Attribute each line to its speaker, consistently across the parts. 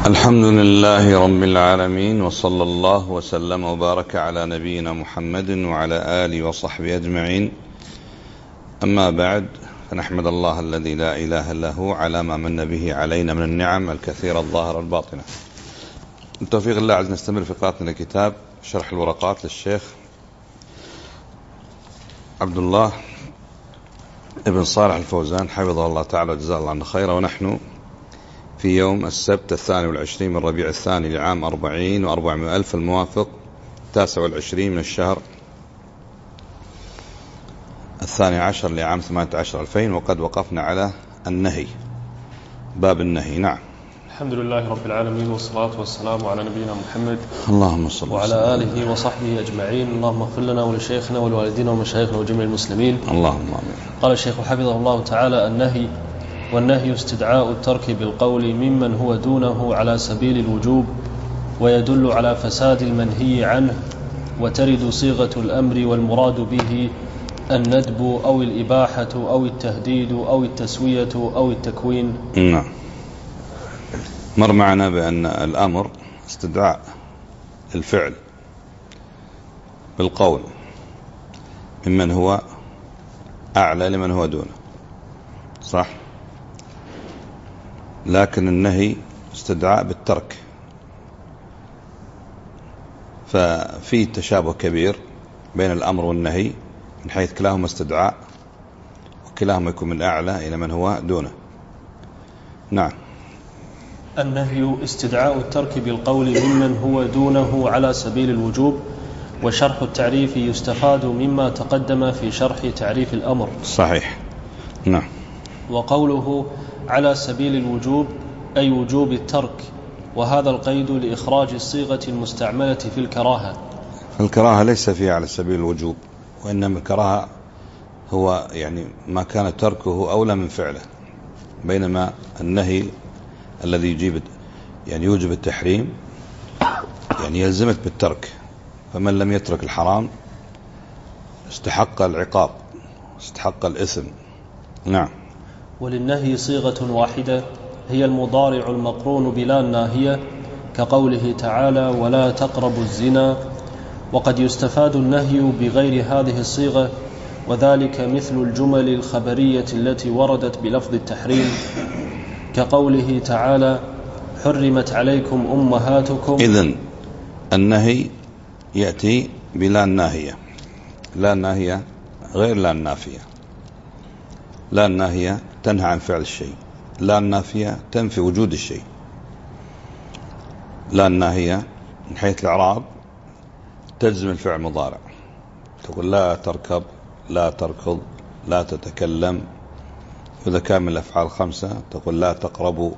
Speaker 1: الحمد لله رب العالمين، وصلى الله وسلم وبارك على نبينا محمد وعلى آله وصحبه أجمعين. أما بعد، فنحمد الله الذي لا إله إلا هو على ما من به علينا من النعم الكثيرة الظاهرة الباطنة. بالتوفيق الله عز نستمر في قراءتنا لكتاب شرح الورقات للشيخ عبد الله ابن صالح الفوزان حفظه الله تعالى وجزاه الله عنه خيرا. ونحن في يوم السبت 22 من ربيع الثاني لعام 40 و400 ألف الموافق 29 من الشهر 12 لعام 18 2000، وقد وقفنا على النهي، باب النهي. نعم.
Speaker 2: الحمد لله رب العالمين، والصلاة والسلام على نبينا محمد
Speaker 1: اللهم صل
Speaker 2: وعلى آله وصحبه أجمعين. اللهم اغفر لنا ولشيخنا ولوالدينا ومشايخنا وجميع المسلمين.
Speaker 1: اللهم آمين.
Speaker 2: قال الشيخ حفظه الله تعالى: النهي، والنهي استدعاء الترك بالقول ممن هو دونه على سبيل الوجوب، ويدل على فساد المنهي عنه، وترد صيغة الأمر والمراد به الندب أو الإباحة أو التهديد أو التسوية أو التكوين.
Speaker 1: نعم. مر معنا بأن الأمر استدعاء الفعل بالقول ممن هو أعلى لمن هو دونه، صح؟ لكن النهي استدعاء بالترك، ففي تشابه كبير بين الأمر والنهي من حيث كلاهما استدعاء، وكلاهما يكون من أعلى إلى من هو دونه. نعم.
Speaker 2: النهي استدعاء الترك بالقول ممن هو دونه على سبيل الوجوب، وشرح التعريف يستفاد مما تقدم في شرح تعريف الأمر.
Speaker 1: صحيح. نعم.
Speaker 2: وقوله على سبيل الوجوب أي وجوب الترك، وهذا القيد لإخراج الصيغة المستعملة في الكراهة.
Speaker 1: الكراهة ليس فيها على سبيل الوجوب، وإنما الكراهة هو يعني ما كان تركه أولى من فعله، بينما النهي الذي يوجب التحريم يعني يلزمك بالترك، فمن لم يترك الحرام استحق العقاب، استحق الإثم. نعم.
Speaker 2: وللنهي صيغة واحدة هي المضارع المقرون بلا الناهية، كقوله تعالى: ولا تقربوا الزنا. وقد يستفاد النهي بغير هذه الصيغة، وذلك مثل الجمل الخبرية التي وردت بلفظ التحريم، كقوله تعالى: حرمت عليكم أمهاتكم.
Speaker 1: إذن النهي يأتي بلا الناهية، لا الناهية غير لا النافية. لا الناهية تنهى عن فعل الشيء، لا النافية تنفي وجود الشيء. لا الناهية من حيث الإعراب تجزم الفعل مضارع، تقول لا تركب، لا تركض، لا تتكلم. إذا كان من الأفعال 5 تقول لا تقربوا،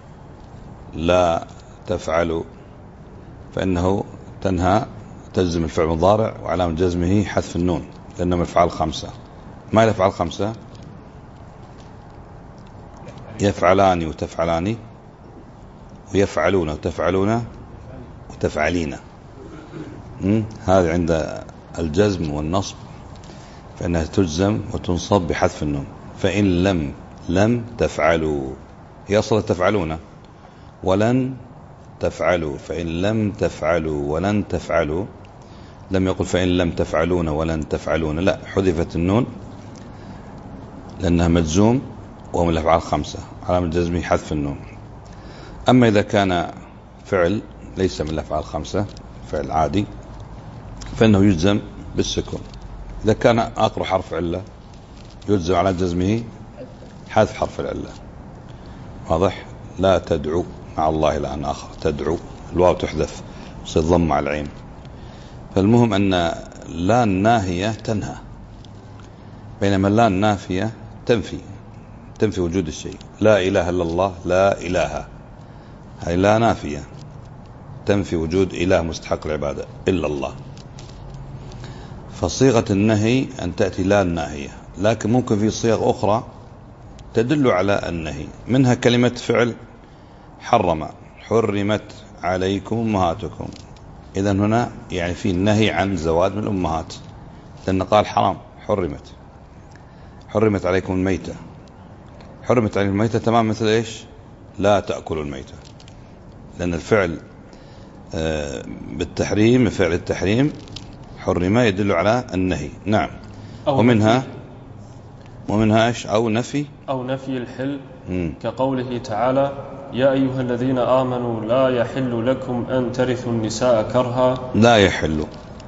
Speaker 1: لا تفعلوا، فإنه تنهى تجزم الفعل مضارع، وعلامة جزمه حذف النون، لأنه من الأفعال 5. ما هي الأفعال 5؟ يفعلان وتفعلان، ويفعلون وتفعلون وتفعلين. هذا عند الجزم والنصب فإنها تجزم وتنصب بحذف النون. فإن لم تفعلوا، هي أصلا تفعلون، ولن تفعلوا. فإن لم تفعلوا ولن تفعلوا، لم يقل فإن لم تفعلون ولن تفعلون، لا، حذفت النون لأنها مجزوم وهم الأفعال 5، علامة جزمه حذف النون. أما إذا كان فعل ليس من الأفعال 5، فعل عادي، فإنه يجزم بالسكون. إذا كان آخر حرف علة يجزم على جزمه حذف حرف العلة. واضح؟ لا تدعو مع الله إلى أن آخر، تدعو الواو تحذف وصير ضم على العين. فالمهم أن لا الناهية تنهى، بينما لا النافية تنفي وجود الشيء. لا إله إلا الله، لا إله، هي لا نافية تنفي وجود إله مستحق العبادة إلا الله. فصيغة النهي أن تأتي لا الناهية، لكن ممكن في صيغ أخرى تدل على النهي، منها كلمة فعل حرم، حرمت عليكم أمهاتكم. إذن هنا يعني في النهي عن زواج من الأمهات، لأن قال حرام، حرمت عليكم الميتة. حرمت عليكم الميتة تمام مثل إيش؟ لا تأكلوا الميتة. لأن الفعل بالتحريم، فعل التحريم حرم يدل على النهي. نعم. ومنها إيش؟ أو نفي
Speaker 2: الحل، كقوله تعالى: يا أيها الذين آمنوا لا يحل لكم أن ترثوا النساء كرها.
Speaker 1: لا يحل،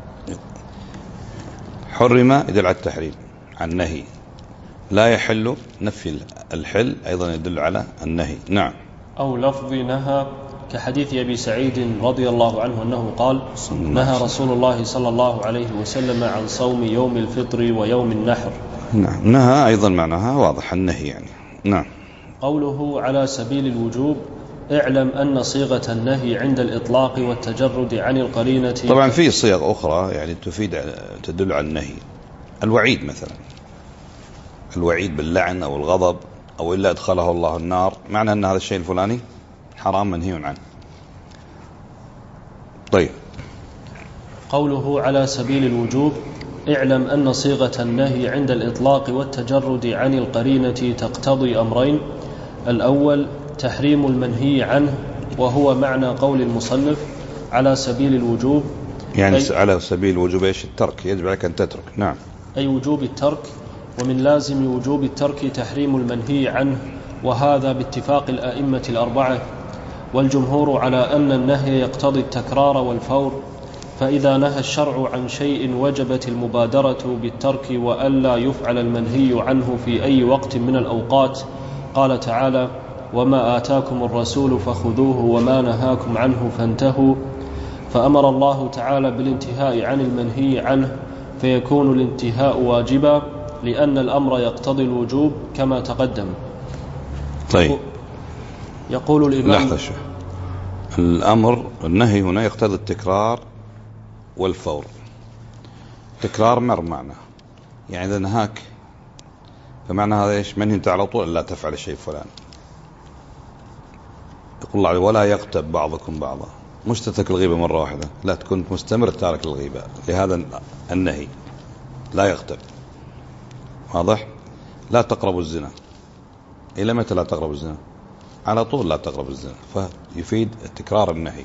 Speaker 1: حرم يدل على التحريم، عن النهي. لا يحل نفي الحل أيضا يدل على النهي. نعم.
Speaker 2: أو لفظ نهى، كحديث أبي سعيد رضي الله عنه أنه قال: نهى رسول الله صلى الله عليه وسلم عن صوم يوم الفطر ويوم النحر.
Speaker 1: نعم. نهى أيضا معناها واضح، النهي يعني. نعم.
Speaker 2: قوله على سبيل الوجوب: اعلم أن صيغة النهي عند الإطلاق والتجرد عن القرينة.
Speaker 1: طبعا في صيغ أخرى يعني تدل على النهي. الوعيد مثلا، الوعيد باللعن أو الغضب أو إلا أدخله الله النار، معنى أن هذا الشيء الفلاني حرام منهي عنه. طيب.
Speaker 2: قوله على سبيل الوجوب: اعلم أن صيغة النهي عند الإطلاق والتجرد عن القرينة تقتضي أمرين: الأول تحريم المنهي عنه، وهو معنى قول المصنف على سبيل الوجوب،
Speaker 1: يعني على سبيل الوجوب إيش؟ الترك، يجب عليك أن تترك. نعم.
Speaker 2: أي وجوب الترك، ومن لازم وجوب الترك تحريم المنهي عنه، وهذا باتفاق الأئمة الأربعة، والجمهور على أن النهي يقتضي التكرار والفور، فإذا نهى الشرع عن شيء وجبت المبادرة بالترك وألا يفعل المنهي عنه في أي وقت من الأوقات. قال تعالى: وما آتاكم الرسول فخذوه وما نهاكم عنه فانتهوا. فأمر الله تعالى بالانتهاء عن المنهي عنه، فيكون الانتهاء واجبا، لأن الأمر يقتضي الوجوب كما تقدم.
Speaker 1: طيب.
Speaker 2: يقول الإمام:
Speaker 1: لحظة شوي. الأمر، النهي هنا يقتضي التكرار والفور. تكرار معنى يعني إذا نهاك فمعنى هذا إيش؟ منهي أنت على طول لا تفعل الشيء فلان. يقول الله عليه: ولا يغتب بعضكم بعضا، مش تترك الغيبة مرة واحدة، لا، تكون مستمر تارك الغيبة، لهذا النهي. لا يغتب، واضح؟ لا تقربوا الزنا، إلى متى لا تقربوا الزنا؟ على طول لا تقربوا الزنا، فيفيد تكرار النهي.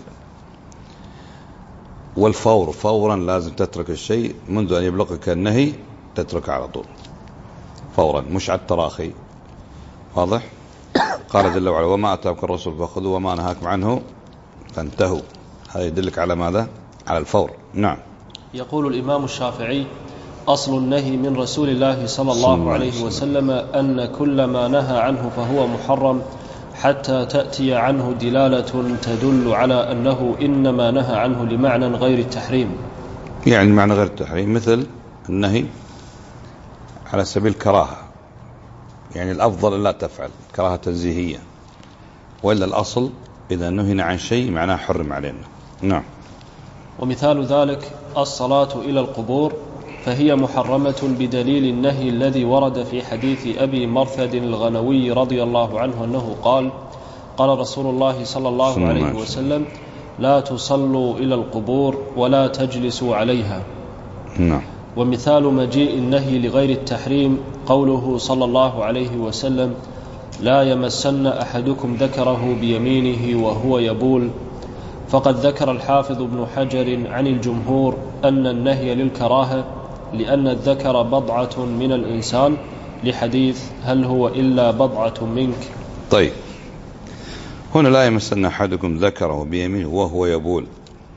Speaker 1: والفور، فورا لازم تترك الشيء منذ أن يبلغك النهي، تترك على طول فورا، مش على التراخي، واضح؟ قال جل وعلا: وما أتاكم الرسول فخذوا وما نهاكم عنه فانتهوا. هذا يدلك على ماذا؟ على الفور. نعم.
Speaker 2: يقول الإمام الشافعي: أصل النهي من رسول الله صلى الله عليه وسلم أن كل ما نهى عنه فهو محرم، حتى تأتي عنه دلالة تدل على أنه إنما نهى عنه لمعنى غير التحريم.
Speaker 1: يعني معنى غير التحريم، مثل النهي على سبيل الكراهة، يعني الأفضل لا تفعل، كراهة تنزيهية، وإلا الأصل إذا نهينا عن شيء معناه حرم علينا. نعم.
Speaker 2: ومثال ذلك الصلاة إلى القبور، فهي محرمة بدليل النهي الذي ورد في حديث أبي مرثد الغنوي رضي الله عنه أنه قال: قال رسول الله صلى الله عليه وسلم: لا تصلوا إلى القبور ولا تجلسوا عليها.
Speaker 1: نعم.
Speaker 2: ومثال مجيء النهي لغير التحريم قوله صلى الله عليه وسلم: لا يمسن أحدكم ذكره بيمينه وهو يبول. فقد ذكر الحافظ ابن حجر عن الجمهور أن النهي للكراهة، لأن الذكر بضعة من الإنسان، لحديث: هل هو إلا بضعة منك.
Speaker 1: طيب، هنا لا يمسن أحدكم ذكره بيمينه وهو يبول.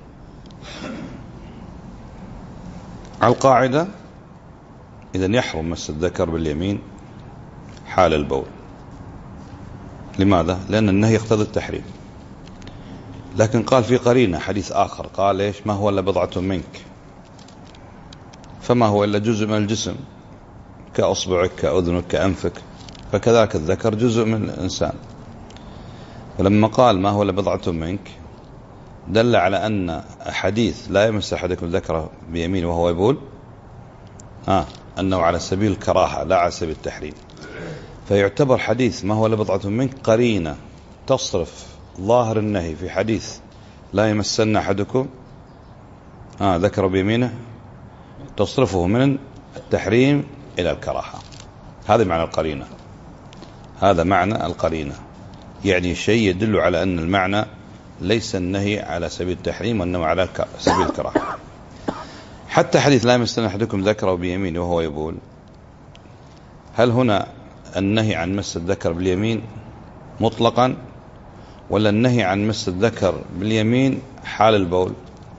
Speaker 1: على القاعدة إذن يحرم مس الذكر باليمين حال البول. لماذا؟ لأن النهي يقتضي التحريم. لكن قال في قرينة حديث آخر، قال إيش؟ ما هو إلا بضعة منك، فما هو إلا جزء من الجسم، كأصبعك كأذنك كأنفك، فكذلك الذكر جزء من الإنسان. فلما قال ما هو إلا بضعة منك دل على أن حديث لا يمس أحدكم ذكره بيمينه وهو يبول أنه على سبيل الكراهة لا على سبيل التحريم. فيعتبر حديث ما هو إلا بضعة منك قرينة تصرف ظاهر النهي في حديث لا يمسن أحدكم ذكر بيمينه، تصرفه من التحريم إلى الكراهة. هذا معنى القرينة، هذا معنى القرينة، يعني شيء يدل على أن المعنى ليس النهي على سبيل التحريم وإنما على سبيل الكراهة. حتى حديث لا يمسن أحدكم ذكره بيمينه وهو يبول، هل هنا النهي عن مس الذكر باليمين مطلقا، ولا النهي عن مس الذكر باليمين حال البول؟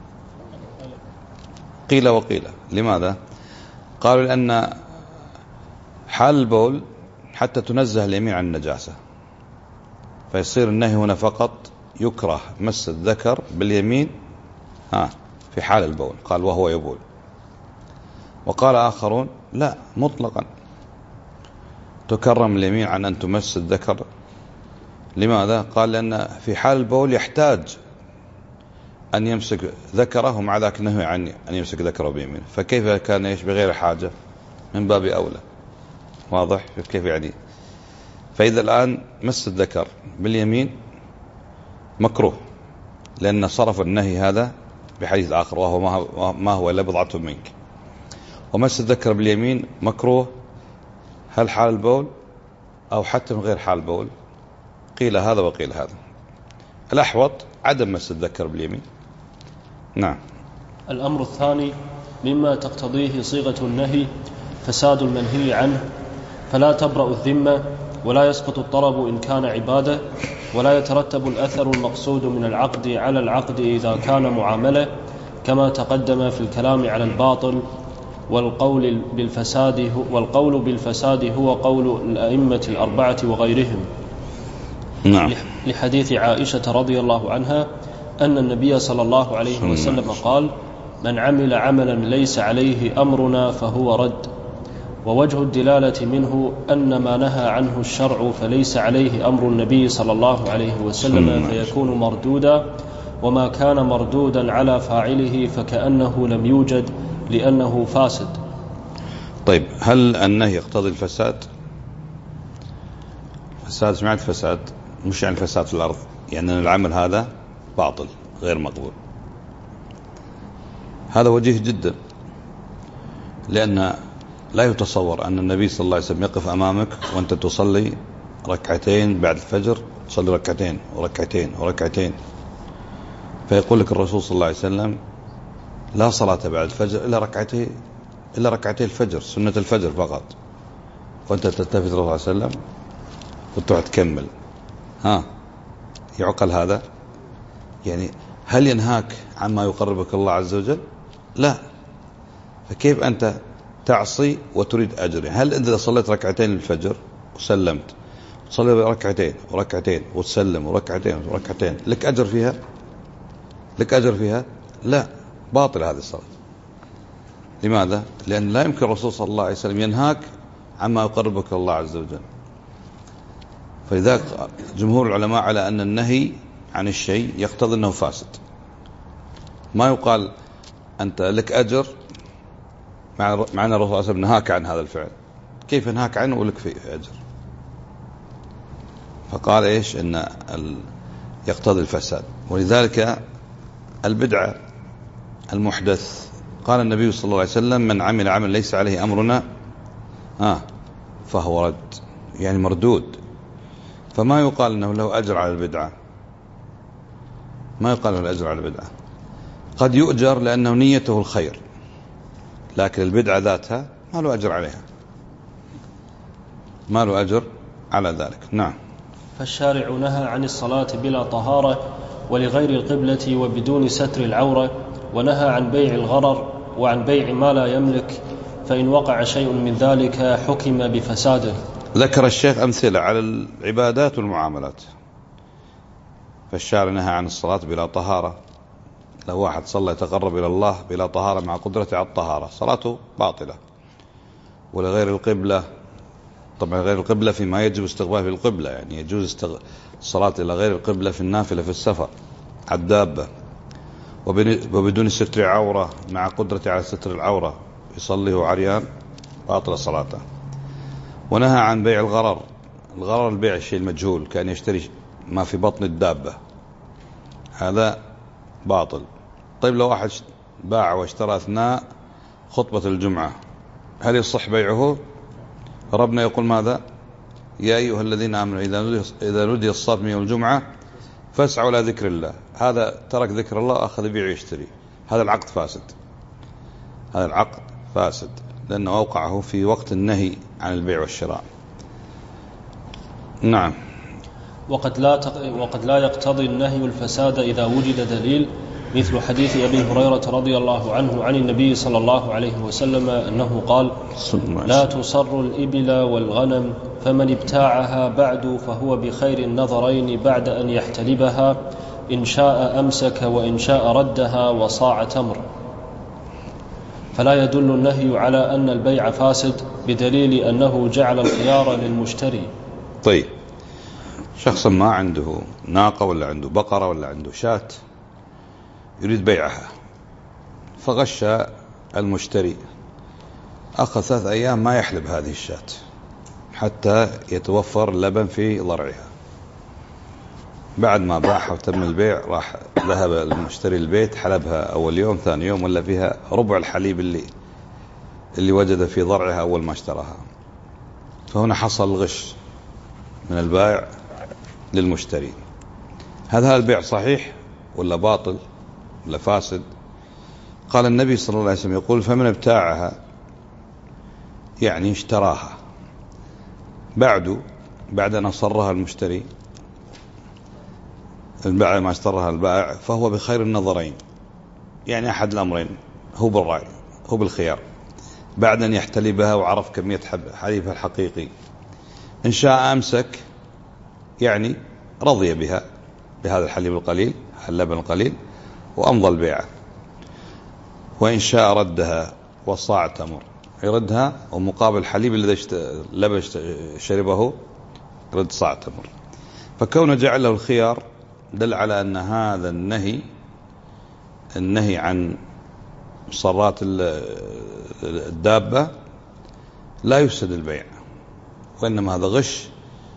Speaker 1: قيل وقيل. لماذا؟ قالوا لأن حال البول حتى تنزه اليمين عن النجاسة، فيصير النهي هنا فقط يكره مس الذكر باليمين في حال البول، قال وهو يبول. وقال آخرون لا، مطلقا تكرم اليمين عن أن تمس الذكر. لماذا؟ قال لأن في حال البول يحتاج أن يمسك ذكره، ومع ذلك نهي عن أن يمسك ذكره بيمينه، فكيف كان بغير حاجة؟ من باب أولى. واضح كيف يعني؟ فإذا الآن مس الذكر باليمين مكروه، لأن صرف النهي هذا بحديث آخر وهو ما هو إلا بضعة منك. ومس الذكر باليمين مكروه، هل حال البول أو حتى من غير حال البول؟ قيل هذا وقيل هذا. الأحوط عدم مس الذكر باليمين. نعم.
Speaker 2: الأمر الثاني مما تقتضيه صيغة النهي فساد المنهي عنه، فلا تبرأ الذمة ولا يسقط الطلب إن كان عبادة، ولا يترتب الأثر المقصود من العقد على العقد إذا كان معاملة، كما تقدم في الكلام على الباطل. والقول بالفساد هو قول الأئمة الأربعة وغيرهم.
Speaker 1: نعم.
Speaker 2: لحديث عائشة رضي الله عنها أن النبي صلى الله عليه وسلم قال: من عمل عملا ليس عليه أمرنا فهو رد. ووجه الدلالة منه أن ما نهى عنه الشرع فليس عليه أمر النبي صلى الله عليه وسلم فيكون مردودا، وما كان مردودا على فاعله فكأنه لم يوجد لأنه فاسد.
Speaker 1: طيب، هل النهي يقتضي الفساد؟ فساد، سمعت فساد مش يعني فساد في الأرض، يعني أن العمل هذا باطل غير مقبول. هذا وجيه جدا، لأن لا يتصور أن النبي صلى الله عليه وسلم يقف أمامك وأنت تصلي ركعتين بعد الفجر، تصلي ركعتين وركعتين وركعتين، فيقول لك الرسول صلى الله عليه وسلم لا صلاة بعد الفجر إلا ركعتي الفجر، سنة الفجر فقط، وأنت تلتفت الرسول صلى الله عليه وسلم وتروح تكمل. يعقل هذا؟ يعني هل ينهاك عما يقربك الله عز وجل؟ لا. فكيف أنت تعصي وتريد أجر؟ هل إذا صليت ركعتين الفجر وسلمت، تصلي ركعتين وركعتين وتسلم وركعتين وركعتين، لك أجر فيها؟ لك أجر فيها؟ لا، باطل هذه الصلاة. لماذا؟ لأن لا يمكن الرسول صلى الله عليه وسلم ينهاك عما يقربك الله عز وجل. فلذلك جمهور العلماء على أن النهي عن الشيء يقتضي أنه فاسد. ما يقال أنت لك أجر مع أن الرسول صلى الله عليه وسلم نهاك عن هذا الفعل، كيف ينهاك عنه ولك فيه أجر؟ فقال إيش؟ أن يقتضي الفساد. ولذلك البدعة المحدث قال النبي صلى الله عليه وسلم من عمل عمل ليس عليه أمرنا فهو رد، يعني مردود. فما يقال أنه له أجر على البدعة، ما يقال له الأجر على البدعة. قد يؤجر لأنه نيته الخير، لكن البدعة ذاتها ما له أجر عليها، ما له أجر على ذلك. نعم.
Speaker 2: فالشارع نهى عن الصلاة بلا طهارة ولغير القبلة وبدون ستر العورة، ونهى عن بيع الغرر وعن بيع ما لا يملك، فإن وقع شيء من ذلك حكم بفساده.
Speaker 1: ذكر الشيخ أمثلة على العبادات والمعاملات. فالشارع نهى عن الصلاة بلا طهارة، لو واحد صلى يتقرب إلى الله بلا طهارة مع قدرته على الطهارة صلاته باطلة. ولغير القبلة، طبعا غير القبلة فيما يجب استقبال في القبلة، يعني يجوز الصلاة إلى غير القبلة في النافلة في السفر على الدابة. وبدون ستر عورة مع قدرته على ستر العورة، يصلي هو عريان باطل صلاته. ونهى عن بيع الغرر. الغرر البيع الشيء المجهول، كان يشتري ما في بطن الدابة، هذا باطل. طيب لو واحد باع واشترى أثناء خطبة الجمعة، هل يصح بيعه؟ ربنا يقول ماذا؟ يا أيها الذين آمنوا إذا نودي الصلاة من يوم الجمعة فاسعوا إلى ذكر الله، هذا ترك ذكر الله أخذ يبيع ويشتري، هذا العقد فاسد، هذا العقد فاسد لأنه أوقعه في وقت النهي عن البيع والشراء. نعم.
Speaker 2: وقد لا يقتضي النهي الفساد إذا وجد دليل، مثل حديث أبي هريرة رضي الله عنه عن النبي صلى الله عليه وسلم أنه قال: لا تصر الإبل والغنم، فمن ابتاعها بعد فهو بخير النظرين بعد أن يحتلبها، إن شاء أمسك وإن شاء ردها وصاع تمر. فلا يدل النهي على أن البيع فاسد بدليل أنه جعل الخيار للمشتري.
Speaker 1: طيب، شخص ما عنده ناقة ولا عنده بقرة ولا عنده شاة يريد بيعها، فغش المشتري، أخذ 3 أيام ما يحلب هذه الشاة حتى يتوفر اللبن في ضرعها. بعد ما باعها وتم البيع راح ذهب المشتري البيت، حلبها أول يوم ثاني يوم ولا فيها ربع الحليب اللي وجد في ضرعها أول ما اشتراها. فهنا حصل غش من البائع للمشتري. هذا البيع صحيح ولا باطل ولا فاسد؟ قال النبي صلى الله عليه وسلم يقول: فمن ابتاعها، يعني اشتراها بعد أن أصرها المشتري، بعد ما اشتراها البائع، فهو بخير النظرين، يعني أحد الأمرين، هو بالرأي، هو بالخيار، بعد أن يحتلبها وعرف كمية حليبها الحقيقي. إن شاء أمسك، يعني رضي بهذا الحليب القليل، اللبن القليل، وأمضى البيعة. وإن شاء ردها وصاع تمر، يردها ومقابل الحليب الذي شربه رد صاع تمر. فكونه جعل له الخيار دل على أن هذا النهي عن مصرات الدابة لا يفسد البيع، وإنما هذا غش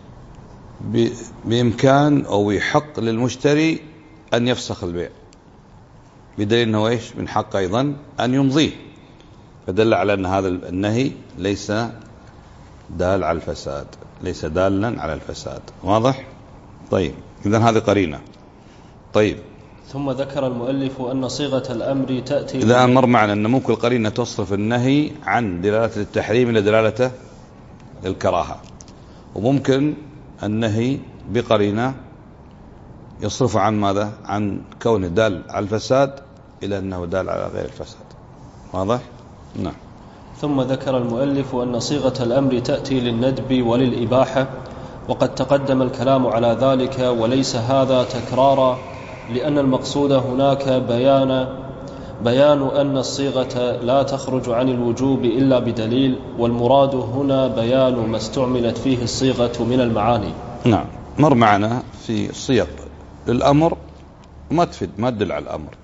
Speaker 1: بإمكان أو يحق للمشتري أن يفسخ البيع، بدليل أنه إيش من حق أيضا أن يمضيه. فدل على أن هذا النهي ليس دال على الفساد، ليس دالا على الفساد. واضح؟ طيب، إذن هذه قرينة. طيب،
Speaker 2: ثم ذكر المؤلف أن صيغة الأمر تأتي
Speaker 1: إذا مر معنا أن ممكن القرينة تصرف النهي عن دلالة التحريم إلى دلالة الكراهة، وممكن النهي بقرينة يصرف عن ماذا؟ عن كونه دال على الفساد إلى أنه دال على غير الفساد. واضح؟ نعم.
Speaker 2: ثم ذكر المؤلف أن صيغة الأمر تأتي للندب وللإباحة، وقد تقدم الكلام على ذلك، وليس هذا تكرارا، لأن المقصود هناك بيان أن الصيغة لا تخرج عن الوجوب إلا بدليل، والمراد هنا بيان ما استعملت فيه الصيغة من المعاني.
Speaker 1: نعم، مر معنا في صيغ للأمر ما تدل على الأمر.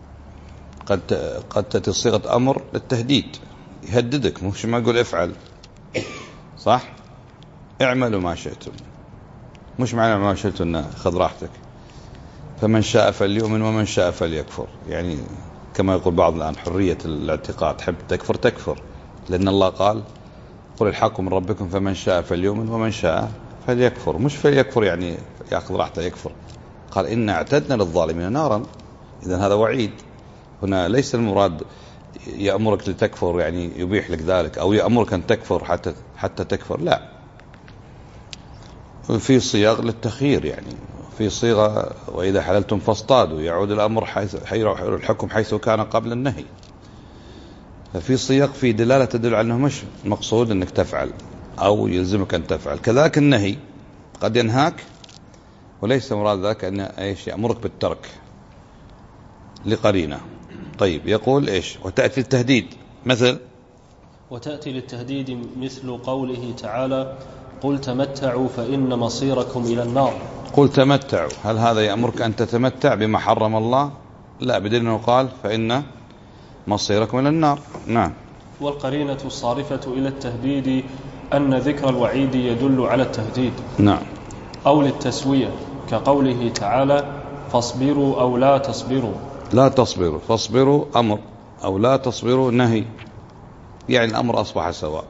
Speaker 1: قد تأتي صيغة أمر للتهديد، يهددك، مش ما يقول افعل، صح؟ اعملوا ما شئتم، مش معنى ما شئتم خذ راحتك، فمن شاء فليؤمن ومن شاء فليكفر، يعني كما يقول بعض الآن حرية الاعتقاد، تحب تكفر، لأن الله قال: قل الحق من ربكم فمن شاء فليؤمن ومن شاء فليكفر، مش فليكفر يعني يأخذ راحته يكفر، قال: إنا اعتدنا للظالمين نارا. إذن هذا وعيد، هنا ليس المراد يأمرك لتكفر يعني يبيح لك ذلك، أو يأمرك أن تكفر حتى تكفر، لا. في صيغ للتخيير، يعني في صيغة وإذا حللتم فاصطادوا، يعود الأمر الحكم حيث كان قبل النهي. ففي صيغ في دلالة تدل على أنه مش مقصود أنك تفعل أو يلزمك أن تفعل. كذلك النهي قد ينهاك وليس مراد ذلك أن إيش يأمرك بالترك لقرينة. طيب، يقول إيش؟ وتأتي التهديد
Speaker 2: وتأتي للتهديد مثل قوله تعالى: قل تمتعوا فإن مصيركم إلى النار.
Speaker 1: قل تمتعوا، هل هذا يأمرك أن تتمتع بما حرم الله؟ لا، بدل أنه قال فإن مصيركم إلى النار. نعم.
Speaker 2: والقرينة الصارفة إلى التهديد أن ذكر الوعيد يدل على التهديد.
Speaker 1: نعم.
Speaker 2: أو للتسوية، كقوله تعالى: فاصبروا أو لا تصبروا.
Speaker 1: لا تصبروا، فاصبروا أمر، أو لا تصبروا نهي، يعني الأمر أصبح سواء.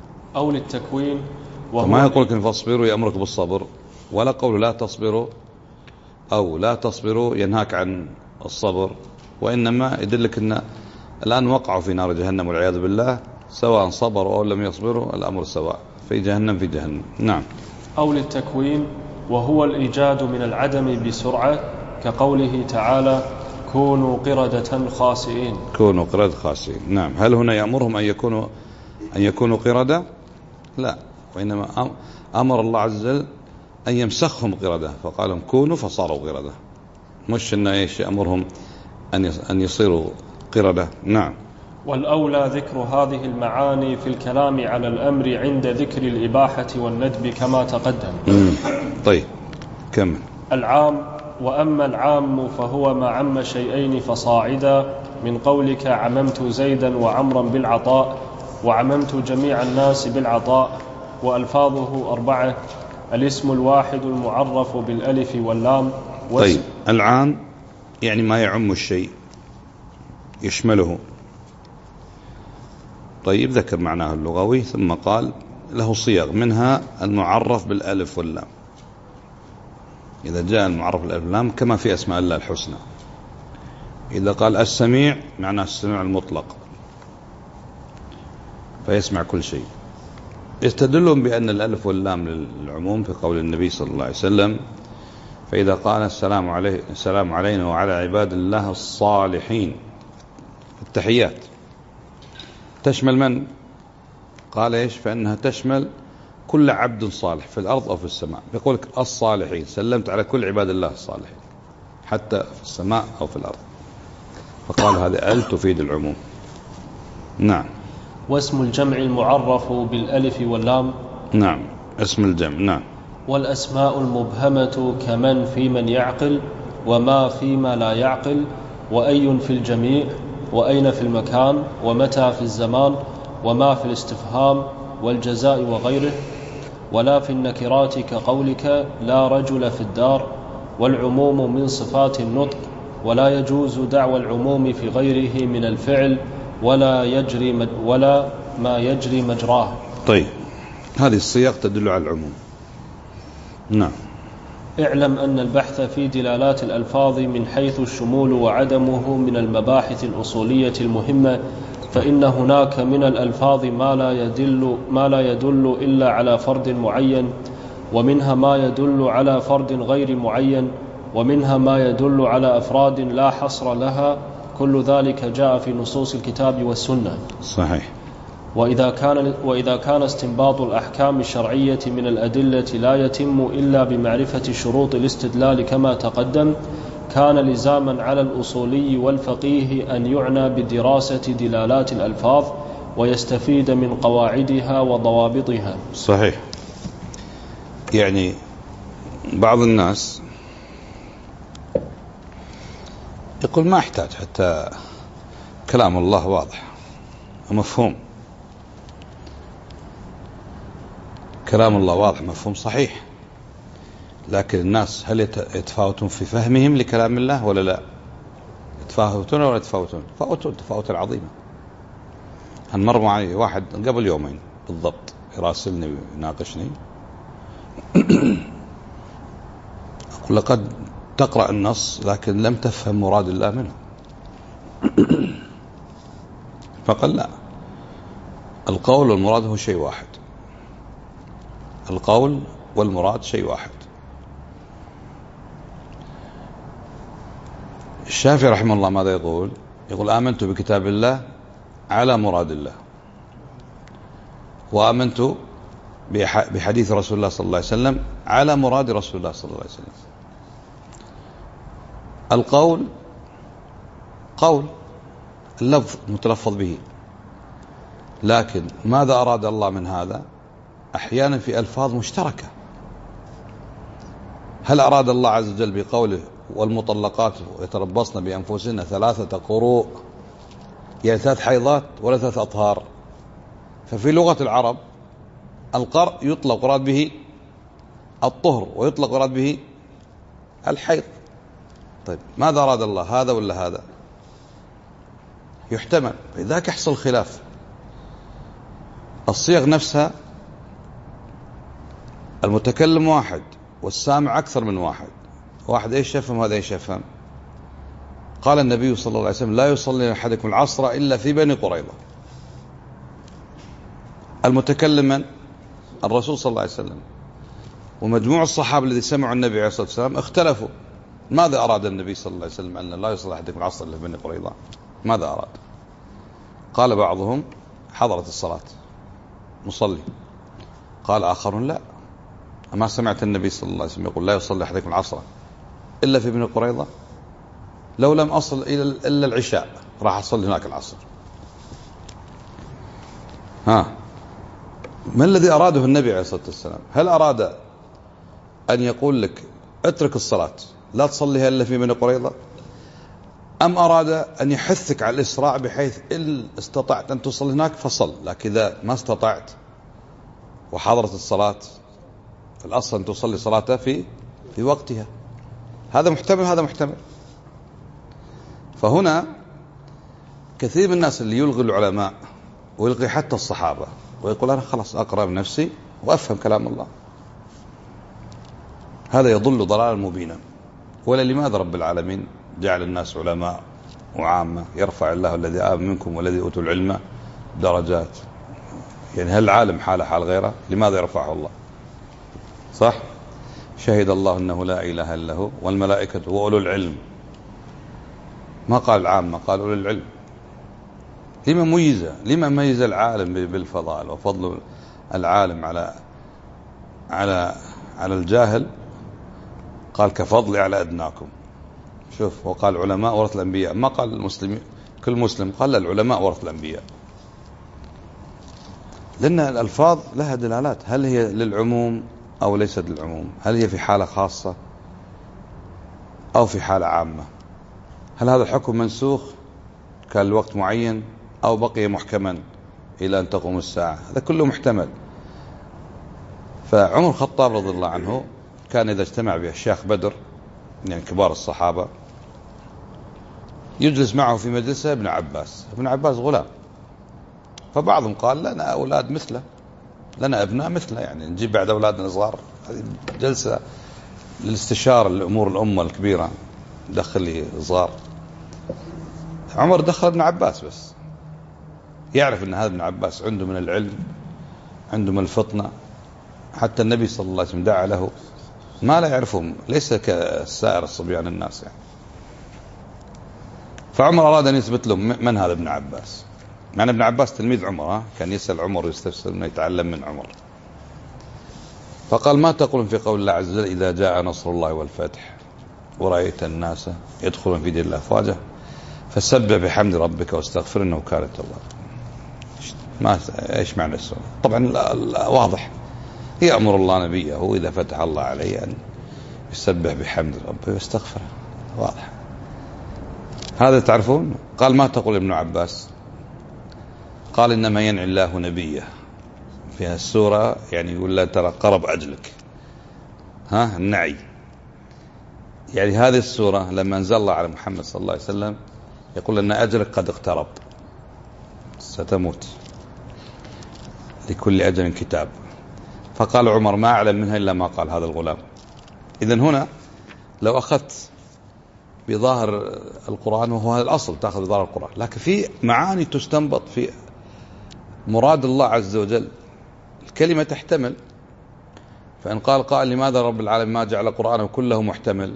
Speaker 2: أو للتكوين،
Speaker 1: وما يقولك إن فاصبروا يأمرك بالصبر، ولا قول لا تصبروا أو لا تصبروا ينهاك عن الصبر، وإنما يدلك أن الآن وقعوا في نار جهنم والعياذ بالله، سواء صبروا أو لم يصبروا الأمر سواء، في جهنم في جهنم. نعم.
Speaker 2: أو للتكوين، وهو الإيجاد من العدم بسرعة، كقوله تعالى كونوا قردة خاسئين.
Speaker 1: كونوا قردة خاسئين. نعم. هل هنا يأمرهم أن يكونوا قردة؟ لا، وإنما أمر الله عز وجل أن يمسخهم قردة، فقالهم كونوا فصاروا قردة، مش أن يأمرهم أن يصيروا قردة. نعم.
Speaker 2: والأولى ذكر هذه المعاني في الكلام على الأمر عند ذكر الإباحة والندب كما تقدم.
Speaker 1: طيب كمل.
Speaker 2: العام. وأما العام فهو ما عم شيئين فصاعدا، من قولك عممت زيدا وعمرا بالعطاء، وعممت جميع الناس بالعطاء. وألفاظه 4: الاسم الواحد المعرف بالألف واللام.
Speaker 1: طيب العام يعني ما يعم الشيء يشمله. طيب ذكر معناه اللغوي، ثم قال له صيغ، منها المعرف بالألف واللام. إذا جاء المعرف بالألف واللام كما في أسماء الله الحسنى، إذا قال السميع معناه السميع المطلق، فيسمع كل شيء. يستدلون بأن الألف واللام للعموم في قول النبي صلى الله عليه وسلم: فإذا قال السلام علينا وعلى عباد الله الصالحين، التحيات تشمل من؟ قال إيش؟ فإنها تشمل كل عبد صالح في الأرض أو في السماء. يقول لك الصالحين، سلمت على كل عباد الله الصالحين حتى في السماء أو في الأرض، فقال هذا ال تفيد العموم. نعم.
Speaker 2: واسم الجمع المعرف بالألف واللام.
Speaker 1: نعم، اسم الجمع. نعم.
Speaker 2: والأسماء المبهمة كمن في من يعقل، وما فيما لا يعقل، وأي في الجميع، وأين في المكان، ومتى في الزمان، وما في الاستفهام والجزاء وغيره. ولا في النكرات كقولك لا رجل في الدار. والعموم من صفات النطق، ولا يجوز دعوى العموم في غيره من الفعل ولا ما يجري مجراه.
Speaker 1: طيب هذه الصيغ تدل على العموم. نعم.
Speaker 2: اعلم أن البحث في دلالات الألفاظ من حيث الشمول وعدمه من المباحث الأصولية المهمة، فإن هناك من الألفاظ ما لا يدل إلا على فرد معين، ومنها ما يدل على فرد غير معين، ومنها ما يدل على أفراد لا حصر لها. كل ذلك جاء في نصوص الكتاب والسنة.
Speaker 1: صحيح.
Speaker 2: وإذا كان استنباط الأحكام الشرعية من الأدلة لا يتم إلا بمعرفة شروط الاستدلال كما تقدم، كان لزاما على الأصولي والفقيه أن يعنى بدراسة دلالات الألفاظ ويستفيد من قواعدها وضوابطها.
Speaker 1: صحيح. يعني بعض الناس يقول ما احتاج، حتى كلام الله واضح ومفهوم، كلام الله واضح مفهوم صحيح، لكن الناس هل يتفاوتون في فهمهم لكلام الله ولا لا؟ يتفاوتون ولا يتفاوتون؟ تفاوتا عظيما. هنمر معي واحد قبل يومين بالضبط يراسلني ويناقشني، أقول لقد تقرأ النص لكن لم تفهم مراد الله منه. فقال لا، القول والمراد هو شيء واحد، القول والمراد شيء واحد. الشافعي رحمه الله ماذا يقول؟ يقول آمنت بكتاب الله على مراد الله، وآمنت بحديث رسول الله صلى الله عليه وسلم على مراد رسول الله صلى الله عليه وسلم. القول قول اللفظ متلفظ به، لكن ماذا أراد الله من هذا؟ أحيانا في ألفاظ مشتركة. هل أراد الله عز وجل بقوله والمطلقات يتربصن بأنفسهن 3 قروء، يعني 3 حيضات ولا 3 أطهار؟ ففي لغة العرب القرء يطلق وراد به الطهر، ويطلق وراد به الحيض. طيب ماذا أراد الله، هذا ولا هذا؟ يحتمل، فإذاك يحصل خلاف. الصيغ نفسها المتكلم واحد والسامع أكثر من واحد، واحد ايش يفهم وهذا ايش يفهم. قال النبي صلى الله عليه وسلم لا يصلي أحدكم العصر إلا في بني قريظة. المتكلم من؟ الرسول صلى الله عليه وسلم. ومجموع الصحابة الذي سمعوا النبي عليه الصلاة والسلام اختلفوا. ماذا أراد النبي صلى الله عليه وسلم أن لا يصلي أحدكم العصر إلا في بني قريظة؟ ماذا أراد؟ قال بعضهم حضرت الصلاة مصلي. قال آخرون لا، أما سمعت النبي صلى الله عليه وسلم يقول لا يصلي أحدكم العصر إلا في بني قريظة؟ لو لم أصل إلا العشاء راح أصلي هناك العصر. ما الذي أراده النبي عليه الصلاة والسلام؟ هل أراد أن يقول لك اترك الصلاة لا تصليها إلا في بني قريظة، أم أراد أن يحثك على الإسراع بحيث إن استطعت أن تصلي هناك فصل، لكن إذا ما استطعت وحضرت الصلاة فالأصل أن تصلي صلاتها في وقتها؟ هذا محتمل، هذا محتمل. فهنا كثير من الناس اللي يلغي العلماء ويلغي حتى الصحابة ويقول أنا خلاص أقرأ بنفسي وأفهم كلام الله، هذا يضل ضلالا مبينا. ولا لماذا رب العالمين جعل الناس علماء وعامة؟ يرفع الله الذي آمن منكم والذي أوتوا العلم درجات. يعني هل العالم حال حال غيره؟ لماذا يرفعه الله؟ صح؟ شهد الله أنه لا إله إلا هو والملائكة وأولو العلم. ما قال العامة، قال أولو العلم. لما ميز العالم بالفضائل وفضل العالم على الجاهل؟ قال كفضل على أدناكم. شوف، وقال علماء ورث الأنبياء، ما قال المسلمين كل مسلم، قال العلماء ورث الأنبياء. لأن الألفاظ لها دلالات، هل هي للعموم أو ليست للعموم؟ هل هي في حالة خاصة أو في حالة عامة؟ هل هذا الحكم منسوخ كان لوقت معين أو بقي محكما إلى أن تقوم الساعة؟ هذا كله محتمل. فعمر الخطاب رضي الله عنه كان إذا اجتمع به الشيخ بدر، يعني كبار الصحابة، يجلس معه في مجلسه ابن عباس. ابن عباس غلام، فبعضهم قال لنا أولاد مثله، لنا أبناء مثله، يعني نجيب بعد أولادنا الصغار. هذه جلسة للاستشارة لأمور الأمة الكبيرة، دخل لي صغار. عمر دخل ابن عباس بس يعرف أن هذا ابن عباس عنده من العلم، عنده من الفطنة. حتى النبي صلى الله عليه وسلم دعا له ما لا يعرفهم، ليس كسائر الصبيان الناس يعني. فعمر أراد أن يثبت لهم من هذا ابن عباس، مع أن ابن عباس تلميذ عمر، كان يسأل عمر ويستفسر منه، يتعلم من عمر. فقال ما تقولون في قول الله عز وجل إذا جاء نصر الله والفتح ورأيت الناس يدخلون في دين الله أفواجا فسبح بحمد ربك واستغفر إنه كان توابا. ما إيش معنى السؤال؟ طبعا واضح، يأمر الله نبيه إذا فتح الله عليه أن يسبح بحمد ربه واستغفره، واضح هذا تعرفون. قال ما تقول ابن عباس؟ قال إنما ينعي الله نبيه في السورة، يعني يقول لا ترى قرب أجلك، النعي. يعني هذه السورة لما أنزل الله على محمد صلى الله عليه وسلم يقول أن أجلك قد اقترب، ستموت، لكل أجل كتاب. فقال عمر ما أعلم منها إلا ما قال هذا الغلام. إذن هنا لو أخذت بظاهر القرآن، وهو هذا الأصل تأخذ بظاهر القرآن، لكن في معاني تستنبط في مراد الله عز وجل. الكلمة تحتمل، فإن قال قائل لماذا رب العالمين ما جعل قرآنه كله محتمل،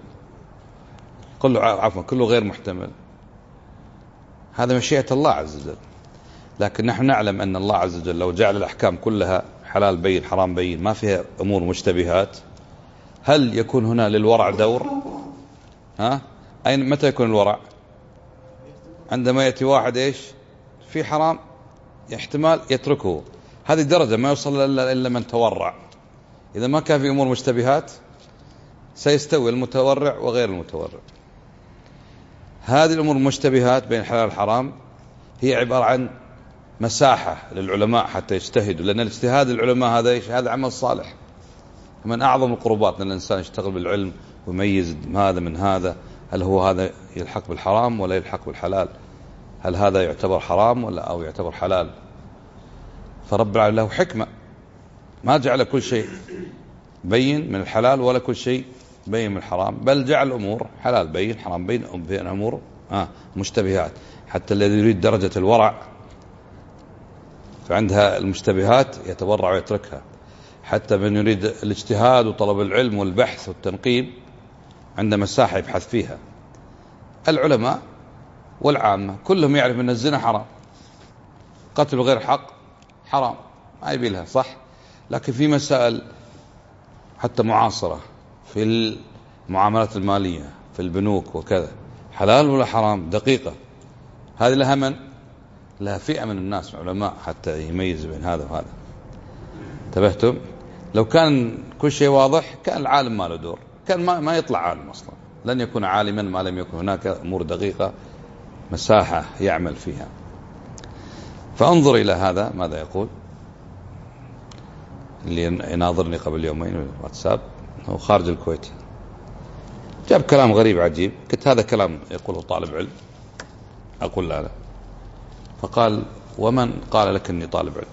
Speaker 1: كله غير محتمل؟ هذا مشيئة الله عز وجل. لكن نحن نعلم أن الله عز وجل لو جعل الأحكام كلها حلال بين حرام بين، ما فيها أمور مشتبهات، هل يكون هنا للورع دور؟ متى يكون الورع؟ عندما يأتي واحد في حرام احتمال يتركه، هذه درجة ما يوصل إلا من تورع. إذا ما كان في أمور مشتبهات سيستوي المتورع وغير المتورع. هذه الأمور المشتبهات بين الحلال والحرام هي عبارة عن مساحة للعلماء حتى يجتهدوا، لأن الاجتهاد العلماء هذا عمل صالح، من أعظم القربات أن الإنسان يشتغل بالعلم ويميز هذا من هذا. هل هو هذا يلحق بالحرام ولا يلحق بالحلال؟ هل هذا يعتبر حرام ولا أو يعتبر حلال؟ فرب العالمين له حكمة، ما جعل كل شيء بين من الحلال ولا كل شيء بين من الحرام، بل جعل الأمور حلال بين، حرام بين أمور مشتبهات. حتى الذي يريد درجة الورع فعندها المشتبهات يتورع ويتركها، حتى من يريد الاجتهاد وطلب العلم والبحث والتنقيب عنده مساحة يبحث فيها. العلماء والعامة كلهم يعرف أن الزنا حرام، قتل غير حق حرام، ما يبي لها صح. لكن في مسائل حتى معاصرة في المعاملات المالية في البنوك وكذا، حلال ولا حرام دقيقة، هذه لها من لها فئة من الناس علماء حتى يميز بين هذا وهذا. انتبهتم؟ لو كان كل شيء واضح كان العالم ما له دور، كان ما يطلع عالم أصلا، لن يكون عالما ما لم يكن هناك أمور دقيقة مساحة يعمل فيها. فانظر إلى هذا ماذا يقول اللي يناظرني قبل يومين واتساب، هو خارج الكويت، جاب كلام غريب عجيب. قلت هذا كلام يقوله طالب علم؟ أقول لا. فقال ومن قال لك أني طالب علم؟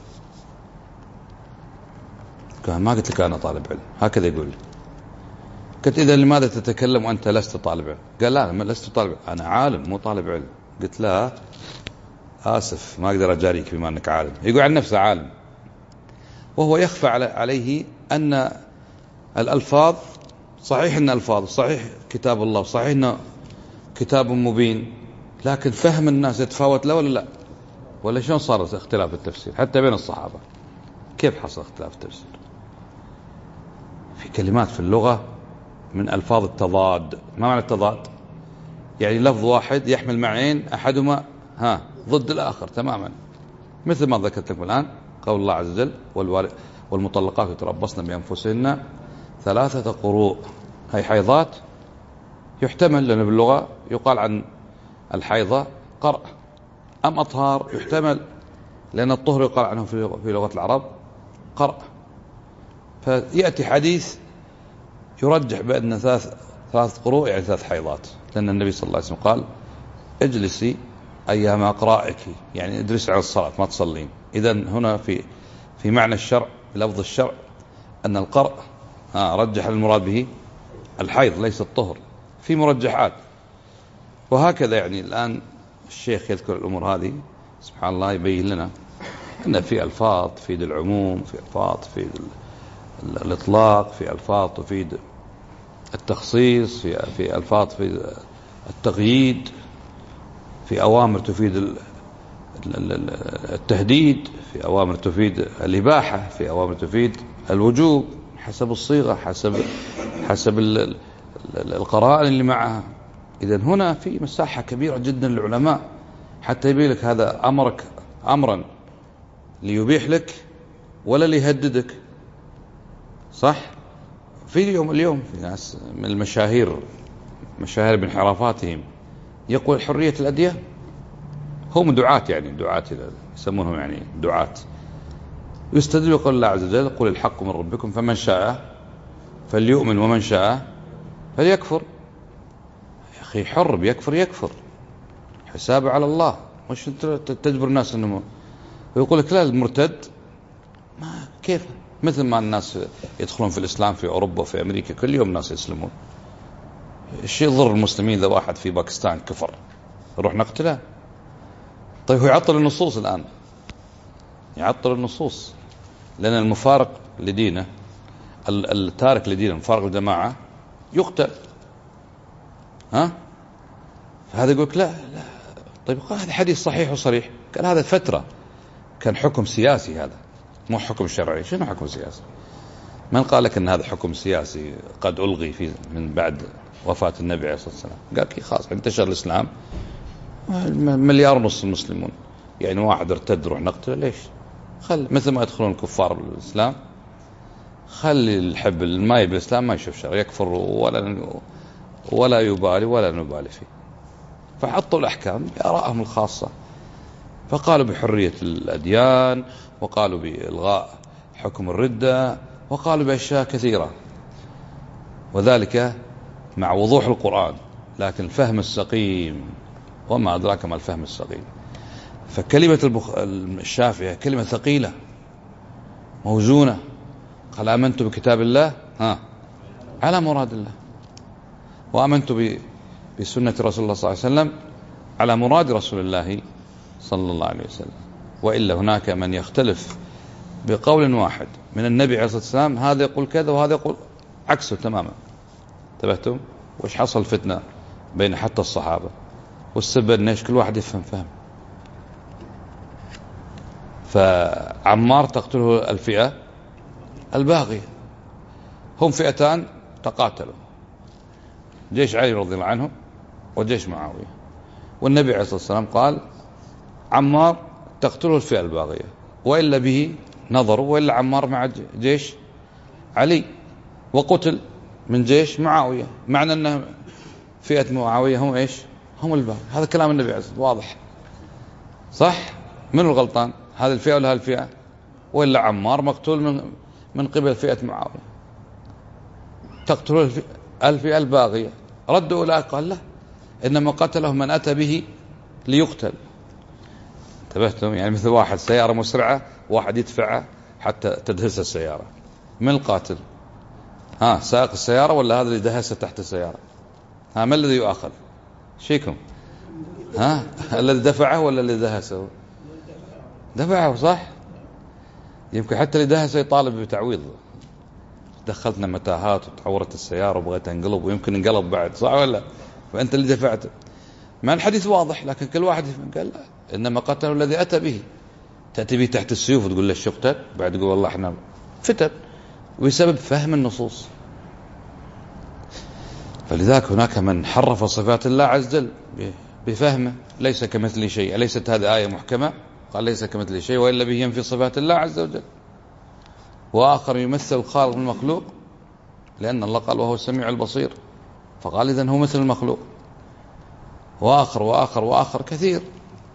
Speaker 1: قال ما قلت لك أنا طالب علم، هكذا يقول لي. قلت إذا لماذا تتكلم وأنت لست طالب علم؟ قال لا لست طالب علم، أنا عالم مو طالب علم. قلت لا آسف ما أقدر أجاريك بما أنك عالم. يقول عن نفسه عالم، وهو يخفى عليه أن الألفاظ صحيح أن الألفاظ صحيح كتاب الله صحيح أنه كتاب مبين، لكن فهم الناس يتفاوت له ولا لا؟ ولا شلون صار اختلاف التفسير حتى بين الصحابة؟ كيف حصل اختلاف التفسير؟ في كلمات في اللغة من ألفاظ التضاد. ما معنى التضاد؟ يعني لفظ واحد يحمل معنيين أحدهما ضد الآخر تماما، مثل ما ذكرت لكم الآن قول الله عز وجل والمطلقات يتربصن بأنفسهن 3 قروء، هي حيضات يحتمل، لأن باللغة يقال عن الحيضة قرء، أم أطهار يحتمل لأن الطهر يقال عنه في لغة العرب قرء. فيأتي حديث يرجح بأن 3 قروء يعني 3 حيضات، لأن النبي صلى الله عليه وسلم قال اجلسي أيام أقرائك، يعني ادرس على الصلاة ما تصلين. إذن هنا في معنى الشرع بلفظ الشرع أن القرء رجح المراد به الحيض ليس الطهر، في مرجحات. وهكذا يعني الآن الشيخ يذكر الأمور هذه سبحان الله يبين لنا أن في ألفاظ تفيد العموم، في ألفاظ تفيد الإطلاق، في ألفاظ تفيد التخصيص، في ألفاظ تفيد التقييد، في أوامر تفيد التهديد، في أوامر تفيد الإباحة، في أوامر تفيد الوجوب حسب الصيغة حسب القرائن اللي معها. إذن هنا في مساحة كبيرة جدا للعلماء حتى يبين لك هذا أمرك أمرا ليبيح لك ولا ليهددك، صح؟ في اليوم في ناس من المشاهير مشاهير بانحرافاتهم يقول حرية الأديان، هم دعاة يعني دعاة يسمونهم يعني دعاة، يستدل يقول الله عز وجل قل الحق من ربكم فمن شاء فليؤمن ومن شاء فليكفر. يا أخي حر بيكفر يكفر، حسابه على الله، مش تجبر الناس انه. ويقول لك لا المرتد ما كيف، مثل ما الناس يدخلون في الإسلام في أوروبا وفي أمريكا كل يوم ناس يسلمون. الشيء يضر المسلمين إذا واحد في باكستان كفر نروح نقتله؟ طيب هو يعطل النصوص الآن، يعطل النصوص، لأن المفارق لدينه التارك لدينه المفارق للجماعة يقتل. فهذا يقولك لا طيب هذا حديث صحيح وصريح، قال هذا فترة كان حكم سياسي، هذا مو حكم شرعي. شنو حكم سياسي؟ من قال لك ان هذا حكم سياسي قد ألغي من بعد وفاة النبي عليه الصلاة والسلام؟ قال لك خلاص انتشر الإسلام 1.5 مليار المسلمون، يعني واحد ارتد روح نقتله ليش؟ خل مثل ما يدخلون الكفار بالإسلام، خلي الحب ما يبي الإسلام ما يشوف شر، يكفر ولا يبالي ولا نبالي فيه. فحطوا الأحكام بآرائهم الخاصة، فقالوا بحرية الأديان، وقالوا بإلغاء حكم الردة، وقالوا بأشياء كثيرة، وذلك مع وضوح القرآن. لكن الفهم السقيم، وما أدراك ما الفهم السقيم. فكلمة الشافعية كلمة ثقيلة موزونة، قال آمنت بكتاب الله على مراد الله. وآمنت بسنة رسول الله صلى الله عليه وسلم على مراد رسول الله صلى الله عليه وسلم. وإلا هناك من يختلف بقول واحد من النبي عليه الصلاة والسلام، هذا يقول كذا وهذا يقول عكسه تماما. انتبهتم؟ وش حصل فتنة بين حتى الصحابة، والسبب إنش كل واحد يفهم فهم. فعمار تقتله الفئة الباغية، هم فئتان تقاتلوا، جيش علي رضي الله عنه وجيش معاوية، والنبي عليه الصلاة والسلام قال عمار تقتله الفئة الباغية، وإلا به نظروا، وإلا عمار مع جيش علي وقتل من جيش معاوية، معنى أن فئة معاوية هم إيش؟ هم الباغي. هذا كلام النبي عليه الصلاة والسلام واضح صح؟ من الغلطان؟ هذه الفئة ولا هالفئة؟ وإلا عمار مقتول من قبل فئة معاوية، تقتل الفئة الباغية. ردوا إلى قال لا، إنما قتله من أتى به ليقتل. انتبهتم؟ يعني مثل واحد سيارة مسرعة، واحد يدفعه حتى تدهس السيارة، من القاتل؟ سائق السيارة ولا هذا اللي دهسه تحت السيارة؟ ما الذي يؤخذ؟ شيكم؟ الذي دفعه ولا اللي دهسه؟ دفعه صح؟ يمكن حتى اللي دهسه يطالب بتعويض، دخلتنا متاهات وتعورت السيارة وبغيت انقلب، ويمكن انقلب بعد، صح ولا؟ فأنت اللي دفعته. ما الحديث واضح، لكن كل واحد قال لا، إنما قتله الذي أتى به. تأتي به تحت السيوف وتقول له يقتل، بعد تقول والله احنا فتن، وبسبب فهم النصوص. فلذلك هناك من حرف صفات الله عز وجل بفهمه، ليس كمثل شيء. ليست هذه آية محكمة؟ قال ليس كمثل شيء وإلا به ينفي صفات الله عز وجل. وآخر يمثل الخالق بالمخلوق، لأن الله قال وهو السميع البصير، فقال إذن هو مثل المخلوق. وآخر وآخر وآخر كثير.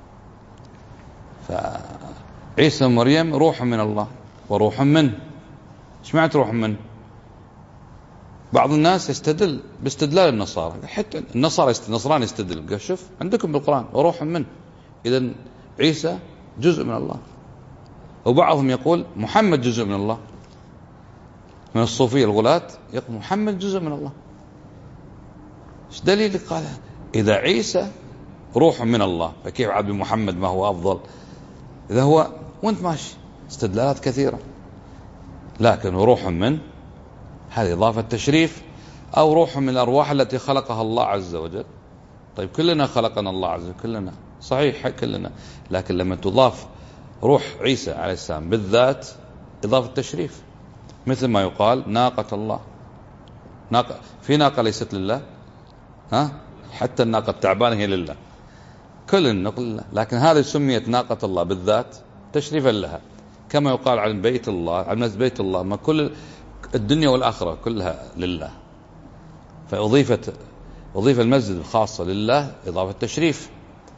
Speaker 1: فعيسى ومريم روح من الله وروح منه. ايش معنى روح منه؟ بعض الناس يستدل باستدلال النصارى، حتى النصراني يستدل، قال شوف عندكم بالقرآن وروح منه، إذن عيسى جزء من الله. وبعضهم يقول محمد جزء من الله، من الصوفية الغلاة يقول محمد جزء من الله. ايش دليل؟ قال إذا عيسى روح من الله فكيف عاد بمحمد ما هو أفضل؟ إذا هو، وانت ماشي استدلالات كثيرة، لكن روح من هذه إضافة تشريف، أو روح من الأرواح التي خلقها الله عز وجل. طيب كلنا خلقنا الله عز وجل، كلنا صحيح كلنا، لكن لما تضاف روح عيسى عليه السلام بالذات إضافة تشريف، مثل ما يقال ناقة الله. في ناقة ليست لله، حتى الناقة التعبانة هي لله، كل النقل لله، لكن هذه سميت ناقة الله بالذات تشريفا لها. كما يقال عن بيت الله، عن بيت الله، ما كل الدنيا والآخرة كلها لله، فأضيف المسجد الخاصة لله إضافة تشريف.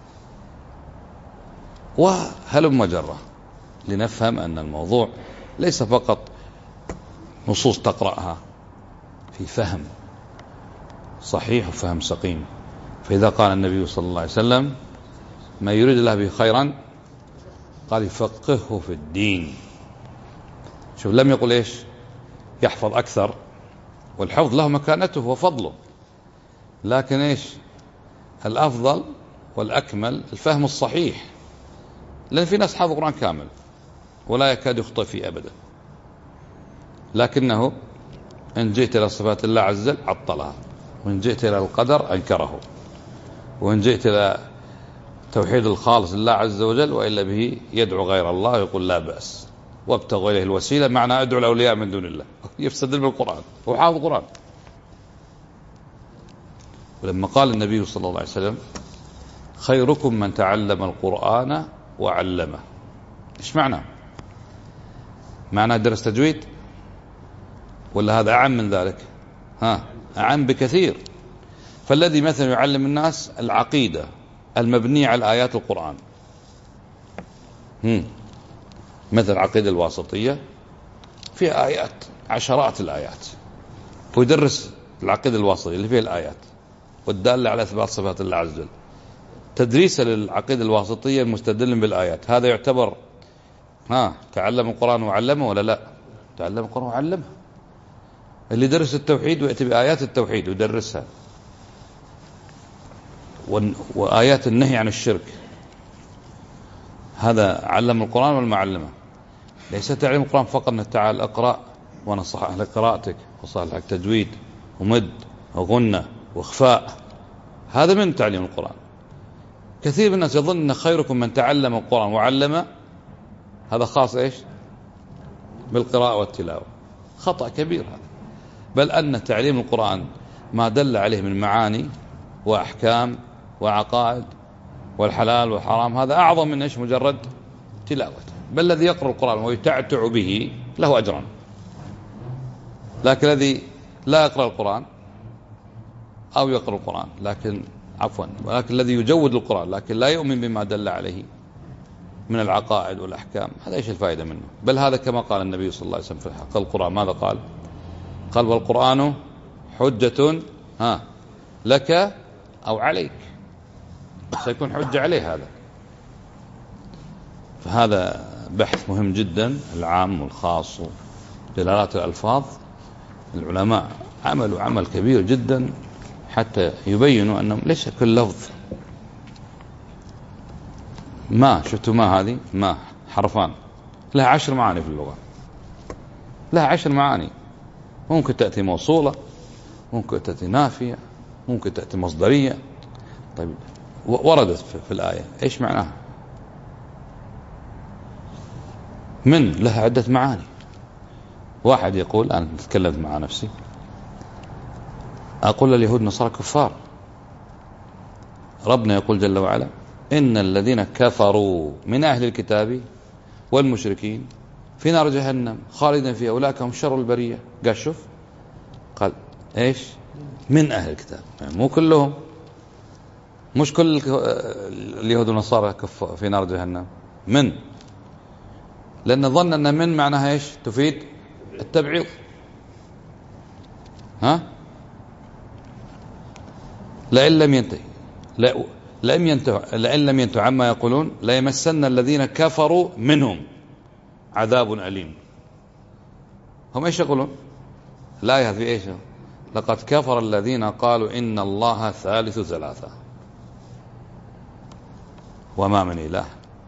Speaker 1: وهلم مجرة لنفهم أن الموضوع ليس فقط نصوص تقرأها في فهم صحيح وفهم سقيم. فإذا قال النبي صلى الله عليه وسلم ما يريد الله به خيرا قال يفقهه في الدين. شوف لم يقل إيش يحفظ أكثر، والحفظ له مكانته وفضله، لكن إيش الأفضل والأكمل الفهم الصحيح، لأن في ناس حافظ القرآن كامل ولا يكاد يخطئ فيه أبدا، لكنه إن جئت إلى صفات الله عز وجل عطلها، وإن جئت إلى القدر أنكره، وإن جئت إلى توحيد الخالص لله عز وجل وإلا به يدعو غير الله يقول لا بأس وابتغوا إليه الوسيلة، معنى أدعو الأولياء من دون الله، يفسد بالقرآن وحافظ القرآن. ولما قال النبي صلى الله عليه وسلم خيركم من تعلم القرآن وعلمه، إيش معنى؟ معنى درس تجويد ولا هذا أعم من ذلك؟ أعم بكثير. فالذي مثلا يعلم الناس العقيدة المبنية على آيات القرآن، مثل العقيدة الواسطية في آيات عشرات الآيات، ويدرس العقيدة الواسطية اللي فيها الآيات والدالة على إثبات صفات الله عز وجل. تدريس للعقيدة الواسطية المستدل بالآيات، هذا يعتبر تعلم القرآن وعلمه ولا لا؟ تعلم القرآن وعلمه. اللي درس التوحيد ويأتي بآيات التوحيد ويدرسها وآيات النهي عن الشرك، هذا علم القرآن ولا ما علمه؟ ليس تعليم القرآن فقط أنه تعال اقرأ وأنا صحح لك قراءتك وصحح لك تجويد ومد وغنة وإخفاء، هذا من تعليم القرآن. كثير من الناس يظن أن خيركم من تعلم القرآن وعلمه، هذا خاص إيش بالقراءة والتلاوة. خطأ كبير هذا، بل أن تعليم القرآن ما دل عليه من معاني وأحكام وعقائد والحلال والحرام هذا أعظم من إيش مجرد تلاوته. بل الذي يقرأ القرآن ويتعتع به له أجرا، لكن الذي لا يقرأ القرآن أو يقرأ القرآن ولكن الذي يجود القرآن لكن لا يؤمن بما دل عليه من العقائد والأحكام، هذا إيش الفائدة منه؟ بل هذا كما قال النبي صلى الله عليه وسلم في حق القرآن، ماذا قال؟ قال والقرآن حجة لك أو عليك، سيكون حجة عليه هذا. فهذا بحث مهم جدا، العام والخاص ودلالات الألفاظ. العلماء عملوا عمل كبير جدا حتى يبينوا أنهم ليس كل لفظ ما شفتوا ما هذه ما حرفان لها 10 معاني في اللغة، لها 10 معاني. ممكن تأتي موصولة، ممكن تأتي نافية، ممكن تأتي مصدرية. طيب وردت في الآية إيش معناها؟ من لها عدة معاني. واحد يقول، أنا تكلمت مع نفسي، أقول اليهود نصارى كفار. ربنا يقول جل وعلا إن الذين كفروا من أهل الكتاب والمشركين في نار جهنم خالدين فيها أولئك هم شر البرية. قال شوف، قال إيش؟ من أهل الكتاب، يعني مو كلهم، مش كل اليهود والنصارى في نار جهنم، من، لأن ظن أن من معناها إيش؟ تفيد التبعيض. لئن لم ينتهوا عما يقولون لا يمسن الذين كفروا منهم عذاب أليم. هم إيش يقولون؟ لا هذه إيش؟ لقد كفر الذين قالوا إن الله ثالث ثلاثة وما من إله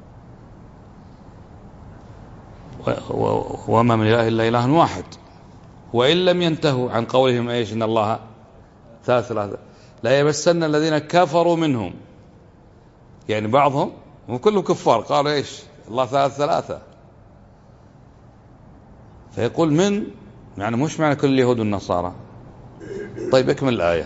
Speaker 1: وما من إله إلا إله واحد وإن لم ينتهوا عن قولهم إيش إن الله ثالث ثلاثة لا يمسن الذين كفروا منهم، يعني بعضهم وكلهم كفار قالوا إيش الله ثالث ثلاثة. فيقول من يعني مش معنى كل اليهود والنصارى. طيب اكمل الآية.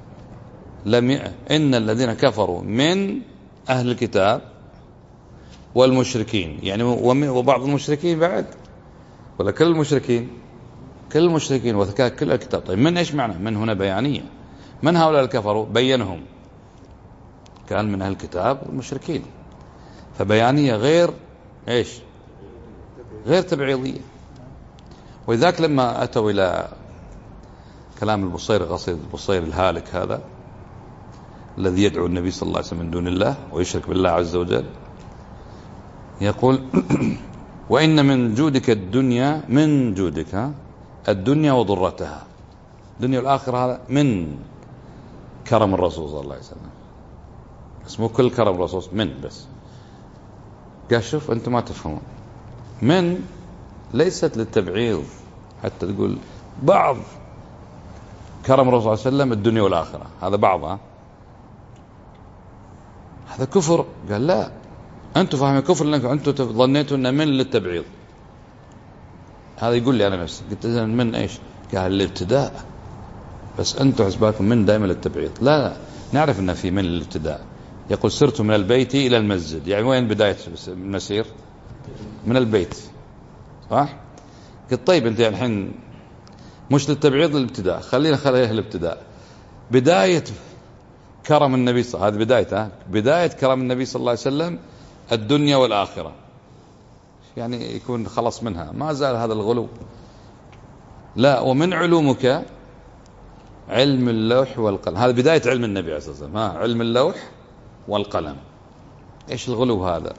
Speaker 1: إن الذين كفروا من أهل الكتاب والمشركين، يعني وبعض المشركين بعد، ولا كل المشركين؟ كل المشركين وذكاء كل الكتاب. طيب من إيش معنى؟ من هنا بيانية. من هؤلاء الكفروا؟ بينهم، كان من أهل الكتاب والمشركين، فبيانية غير إيش؟ غير تبعيضية. ولذلك لما أتوا إلى كلام البصير قصيد البصير الهالك هذا الذي يدعو النبي صلى الله عليه وسلم من دون الله ويشرك بالله عز وجل، يقول وإن من جودك الدنيا، من جودك الدنيا وضرتها، الدنيا والآخرة، هذا من كرم الرسول صلى الله عليه وسلم. اسمه كل كرم الرسول من بس. قال شوف أنتم ما تفهمون، من ليست للتبعيض حتى تقول بعض كرم الرسول صلى الله عليه وسلم الدنيا والآخرة، هذا بعضها، هذا كفر. قال لا، أنتم فاهمين كفر لأنكم أنتم ظنيتوا أن من للتبعيض. هذا يقول لي أنا نفسي، قلت إذن من إيش؟ قال الابتداء، بس أنتم حسباتكم من دائما للتبعيض. لا نعرف أن في من للابتداء. يقول سرت من البيت إلى المسجد، يعني وين بداية المسير؟ من البيت، صح؟ قلت طيب أنت يعني الحين مش للتبعيض للابتداء، خليها الابتداء. بداية كرم النبي صلى الله عليه وسلم، هذه بدايته، بداية كرم النبي صلى الله عليه وسلم الدنيا والآخرة، يعني يكون خلص منها، ما زال هذا الغلو. لا، ومن علومك علم اللوح والقلم، هذا بداية علم النبي عليه الصلاة والسلام، علم اللوح والقلم. ايش الغلو هذا؟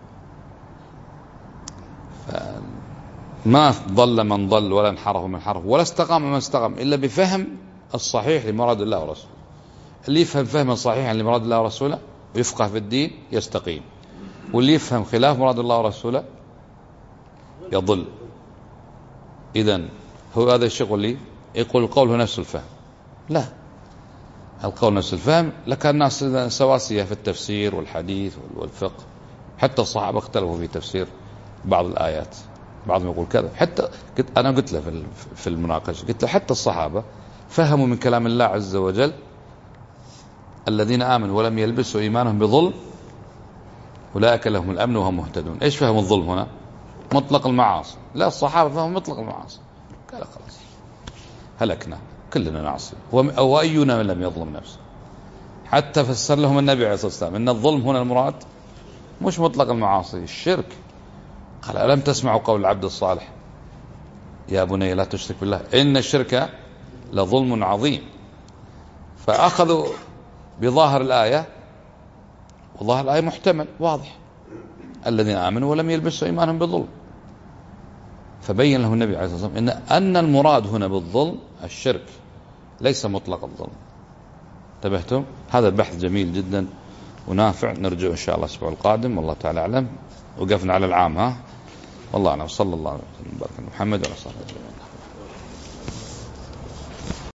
Speaker 1: ما ضل من ضل ولا انحرف من حرف ولا استقام من استقام إلا بفهم الصحيح لمراد الله ورسوله. اللي يفهم فهما صحيحا لمراد الله ورسوله ويفقه في الدين يستقيم، واللي يفهم خلاف مراد الله ورسوله يضل. إذن هو هذا الشغل اللي يقول القول هو نفس الفهم، لا، القول نفس الفهم. لكن الناس سواسية في التفسير والحديث والفقه، حتى الصحابة اختلفوا في تفسير بعض الآيات، بعضهم يقول كذا. حتى أنا قلت له في المناقشة، قلت له حتى الصحابة فهموا من كلام الله عز وجل الذين آمنوا ولم يلبسوا إيمانهم بظلم أولئك لهم الأمن وهم مهتدون. إيش فهموا الظلم هنا؟ مطلق المعاصي. لا، الصحابة فهموا مطلق المعاصي، قال خلاص هلكنا كلنا نعصي، وأينا من لم يظلم نفسه. حتى فسر لهم النبي عليه الصلاة والسلام إن الظلم هنا المراد مش مطلق المعاصي، الشرك. قال ألم تسمعوا قول العبد الصالح يا بني لا تشرك بالله إن الشرك لظلم عظيم. فأخذوا بظاهر الآية، وظاهر الآية محتمل واضح، الذين آمنوا ولم يلبسوا إيمانهم بظلم. فبين له النبي عليه الصلاة والسلام أن المراد هنا بالظلم الشرك، ليس مطلق الظلم. انتبهتم؟ هذا البحث جميل جدا ونافع، نرجع إن شاء الله الأسبوع القادم، والله تعالى أعلم. وقفنا على العام، والله أعلم. صلى الله عليه وسلم وبارك على محمد وعلى صحبه أجمعين.